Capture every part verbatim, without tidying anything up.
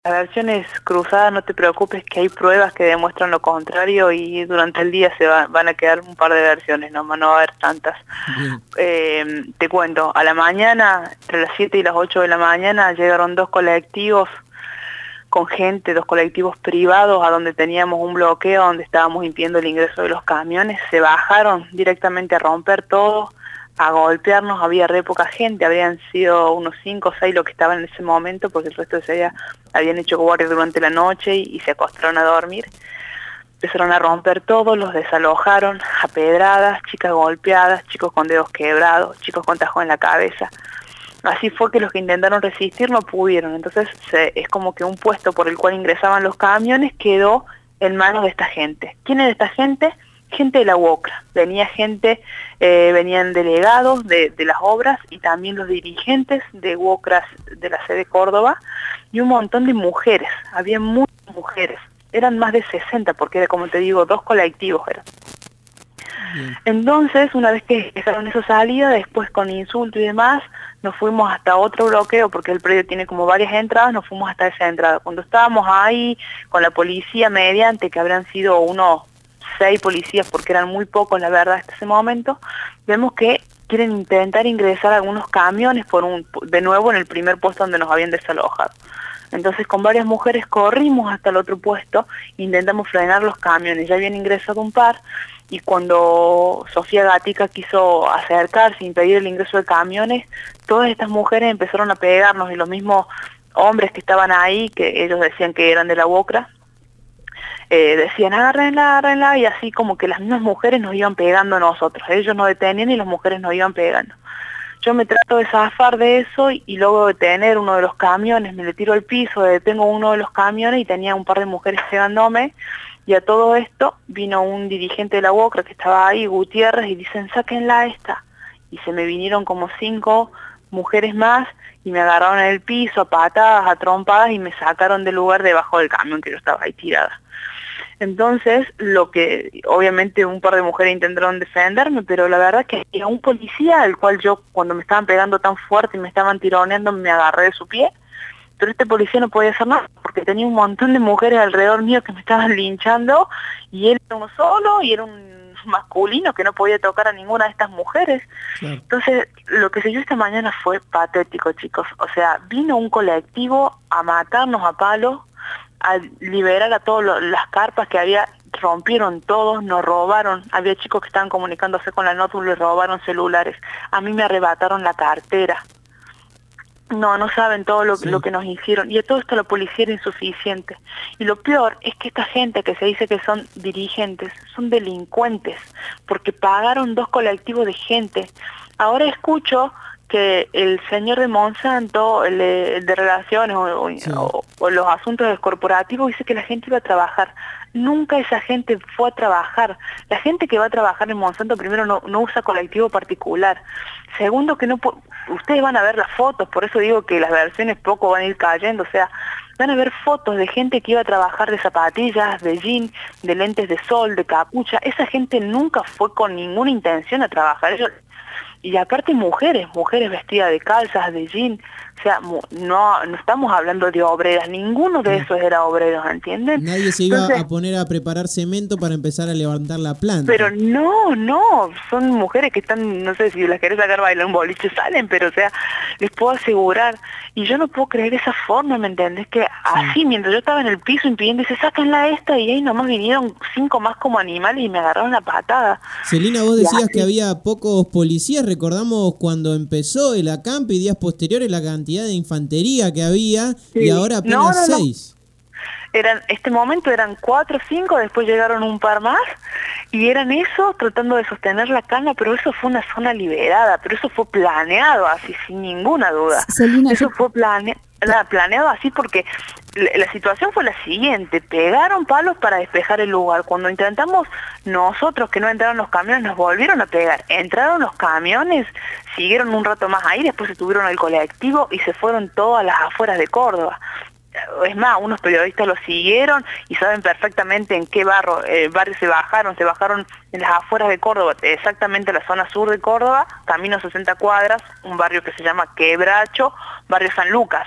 Las versiones cruzadas, no te preocupes que hay pruebas que demuestran lo contrario y durante el día se va, van a quedar un par de versiones, no, no va a haber tantas. Eh, te cuento, a la mañana, entre las siete y las ocho de la mañana, llegaron dos colectivos con gente, dos colectivos privados a donde teníamos un bloqueo, donde estábamos impidiendo el ingreso de los camiones. Se bajaron directamente a romper todo, a golpearnos. Había re poca gente, habrían sido unos cinco o seis los que estaban en ese momento, porque el resto de ese día habían hecho guardia durante la noche y, y se acostaron a dormir. Empezaron a romper todo, los desalojaron a pedradas, chicas golpeadas, chicos con dedos quebrados, chicos con tajos en la cabeza. Así fue que los que intentaron resistir no pudieron. Entonces se, es como que un puesto por el cual ingresaban los camiones quedó en manos de esta gente. ¿Quién era esta gente? Gente de la UOCRA. Venía gente, eh, venían delegados de, de las obras y también los dirigentes de UOCRA de la sede Córdoba y un montón de mujeres. Había muchas mujeres. Eran más de sesenta porque era, como te digo, dos colectivos eran. Bien. Entonces, una vez que dejaron esa salida, después con insulto y demás, nos fuimos hasta otro bloqueo, porque el predio tiene como varias entradas, nos fuimos hasta esa entrada. Cuando estábamos ahí con la policía mediante, que habrán sido unos seis policías, porque eran muy pocos, la verdad, hasta ese momento, vemos que quieren intentar ingresar algunos camiones por un, de nuevo en el primer puesto donde nos habían desalojado. Entonces con varias mujeres corrimos hasta el otro puesto, intentamos frenar los camiones, ya habían ingresado un par, y cuando Sofía Gatica quiso acercarse, impedir el ingreso de camiones, todas estas mujeres empezaron a pegarnos, y los mismos hombres que estaban ahí, que ellos decían que eran de la UOCRA, eh, decían agárrenla, agárrenla, y así como que las mismas mujeres nos iban pegando a nosotros, ellos nos detenían y las mujeres nos iban pegando. Yo me trato de zafar de eso y, y luego de detener uno de los camiones, me le tiro al piso, detengo uno de los camiones y tenía un par de mujeres pegándome, y a todo esto vino un dirigente de la UOCRA que estaba ahí, Gutiérrez, y dicen, sáquenla a esta. Y se me vinieron como cinco mujeres más y me agarraron en el piso a patadas, a trompadas, y me sacaron del lugar debajo del camión que yo estaba ahí tirada. Entonces, lo que, obviamente un par de mujeres intentaron defenderme, pero la verdad que era un policía al cual yo, cuando me estaban pegando tan fuerte y me estaban tironeando, me agarré de su pie, pero este policía no podía hacer nada, porque tenía un montón de mujeres alrededor mío que me estaban linchando, y él era uno solo, y era un masculino que no podía tocar a ninguna de estas mujeres. Claro. Entonces, lo que se dio esta mañana fue patético, chicos. O sea, vino un colectivo a matarnos a palos, a liberar a todas las carpas que había, rompieron todos, nos robaron, había chicos que estaban comunicándose con la notebook, les robaron celulares, a mí me arrebataron la cartera. No, no saben todo lo, sí. lo que nos hicieron, y a todo esto la policía era insuficiente. Y lo peor es que esta gente que se dice que son dirigentes, son delincuentes, porque pagaron dos colectivos de gente. Ahora escucho que el señor de Monsanto, el de, el de relaciones o, sí. o, o los asuntos corporativos, dice que la gente iba a trabajar. Nunca esa gente fue a trabajar. La gente que va a trabajar en Monsanto, primero, no, no usa colectivo particular. Segundo, que no ustedes van a ver las fotos, por eso digo que las versiones poco van a ir cayendo, o sea, van a ver fotos de gente que iba a trabajar de zapatillas, de jean, de lentes de sol, de capucha. Esa gente nunca fue con ninguna intención a trabajar. Ellos, y aparte mujeres, mujeres vestidas de calzas, de jean, o sea, no, no estamos hablando de obreras, ninguno de esos era obreros, ¿entienden? Nadie se iba Entonces, a poner a preparar cemento para empezar a levantar la planta. Pero no, no, son mujeres que están, no sé, si las querés sacar a bailar un boliche salen, pero o sea, les puedo asegurar, y yo no puedo creer esa forma, ¿me entendés? Que sí. Así, mientras yo estaba en el piso impidiendo, dice, sáquenla esta, y ahí nomás vinieron cinco más como animales y me agarraron la patada. Celina, vos decías que había pocos policías, recordamos cuando empezó el acampe y días posteriores la cantidad de infantería que había, sí. Y ahora apenas no, no, no. seis. Eran, este momento eran cuatro o cinco, después llegaron un par más, y eran eso, tratando de sostener la cana, pero eso fue una zona liberada, pero eso fue planeado así, sin ninguna duda. Celina, eso yo... fue plane... planeado así porque la situación fue la siguiente, pegaron palos para despejar el lugar. Cuando intentamos nosotros que no entraron los camiones, nos volvieron a pegar. Entraron los camiones, siguieron un rato más ahí, después se subieron al colectivo y se fueron todas las afueras de Córdoba. Es más, unos periodistas lo siguieron y saben perfectamente en qué barrio, eh, barrio se bajaron, se bajaron en las afueras de Córdoba, exactamente la zona sur de Córdoba, camino sesenta cuadras, un barrio que se llama Quebracho, barrio San Lucas.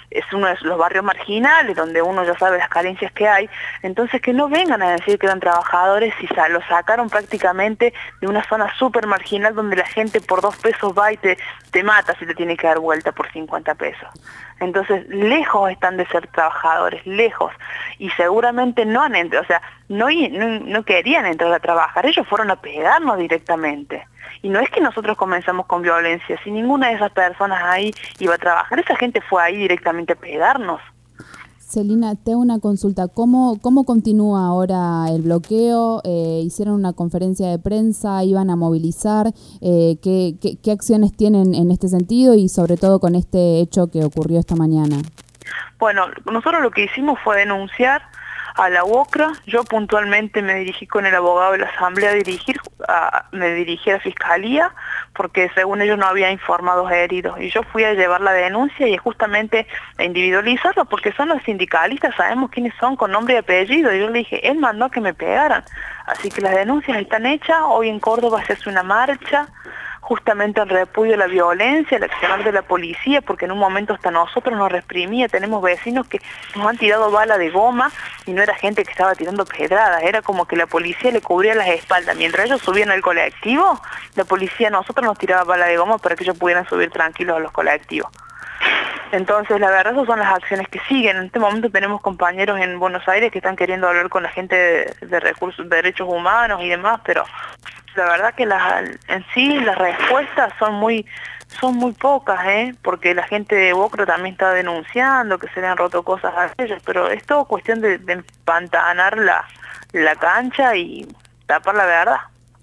es uno de los barrios marginales, donde uno ya sabe las carencias que hay, entonces que no vengan a decir que eran trabajadores y sa lo sacaron prácticamente de una zona súper marginal donde la gente por dos pesos va y te, te mata si te tiene que dar vuelta por cincuenta pesos. Entonces, lejos están de ser trabajadores, lejos, y seguramente no han entrado, o sea, no, no, no querían entrar a trabajar, ellos fueron a pegarnos directamente. Y no es que nosotros comenzamos con violencia, si ninguna de esas personas ahí iba a trabajar, esa gente fue ahí directamente a pegarnos. Celina, te hago una consulta. ¿Cómo, cómo continúa ahora el bloqueo? Eh, ¿Hicieron una conferencia de prensa? ¿Iban a movilizar? Eh, ¿qué, qué, ¿Qué acciones tienen en este sentido y sobre todo con este hecho que ocurrió esta mañana? Bueno, nosotros lo que hicimos fue denunciar a la UOCRA. Yo puntualmente me dirigí con el abogado de la Asamblea a dirigir, a, me dirigí a la Fiscalía, porque según ellos no había informados heridos. Y yo fui a llevar la denuncia y justamente a individualizarlo, porque son los sindicalistas, sabemos quiénes son con nombre y apellido. Y yo le dije, él mandó a que me pegaran. Así que las denuncias están hechas. Hoy en Córdoba se hace una marcha, justamente en repudio a la violencia, el accionar de la policía, porque en un momento hasta nosotros nos reprimía. Tenemos vecinos que nos han tirado bala de goma y no era gente que estaba tirando pedradas, era como que la policía le cubría las espaldas. Mientras ellos subían al colectivo, la policía a nosotros nos tiraba bala de goma para que ellos pudieran subir tranquilos a los colectivos. Entonces, la verdad, esas son las acciones que siguen. En este momento tenemos compañeros en Buenos Aires que están queriendo hablar con la gente de, de recursos, de derechos humanos y demás, pero la verdad que las, en sí las respuestas son muy son muy pocas, ¿eh? Porque la gente de UOCRA también está denunciando que se le han roto cosas a ellos, pero es todo cuestión de, de empantanar la, la cancha y tapar la verdad.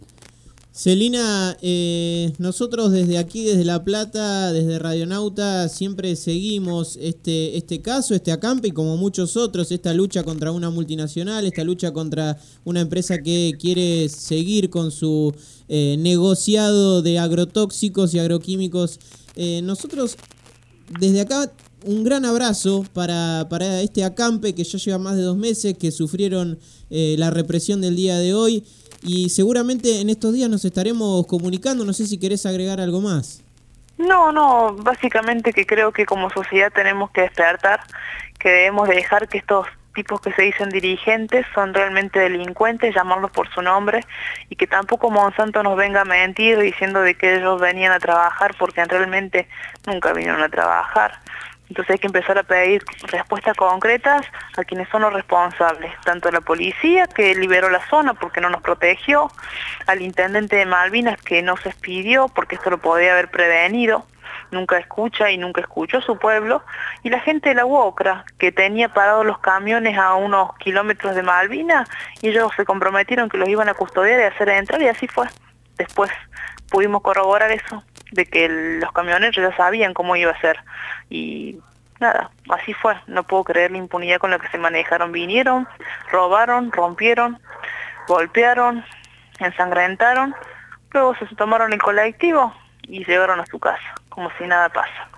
Celina, eh, nosotros desde aquí, desde La Plata, desde Radionauta, siempre seguimos este, este caso, este acampe y como muchos otros, esta lucha contra una multinacional, esta lucha contra una empresa que quiere seguir con su eh, negociado de agrotóxicos y agroquímicos. Eh, nosotros, desde acá, un gran abrazo para, para este acampe que ya lleva más de dos meses, que sufrieron eh, la represión del día de hoy. Y seguramente en estos días nos estaremos comunicando, no sé si querés agregar algo más. No, no, básicamente que creo que como sociedad tenemos que despertar, que debemos dejar que estos tipos que se dicen dirigentes son realmente delincuentes, llamarlos por su nombre, y que tampoco Monsanto nos venga a mentir diciendo de que ellos venían a trabajar, porque realmente nunca vinieron a trabajar. Entonces hay que empezar a pedir respuestas concretas a quienes son los responsables, tanto a la policía que liberó la zona porque no nos protegió, al intendente de Malvinas que no se expidió porque esto lo podía haber prevenido, nunca escucha y nunca escuchó a su pueblo, y la gente de la UOCRA que tenía parados los camiones a unos kilómetros de Malvinas y ellos se comprometieron que los iban a custodiar y hacer entrar, y así fue. Después pudimos corroborar eso, de que los camioneros ya sabían cómo iba a ser, y nada, así fue. No puedo creer la impunidad con la que se manejaron. Vinieron, robaron, rompieron, golpearon, ensangrentaron, luego se tomaron el colectivo y llegaron a su casa, como si nada pasa.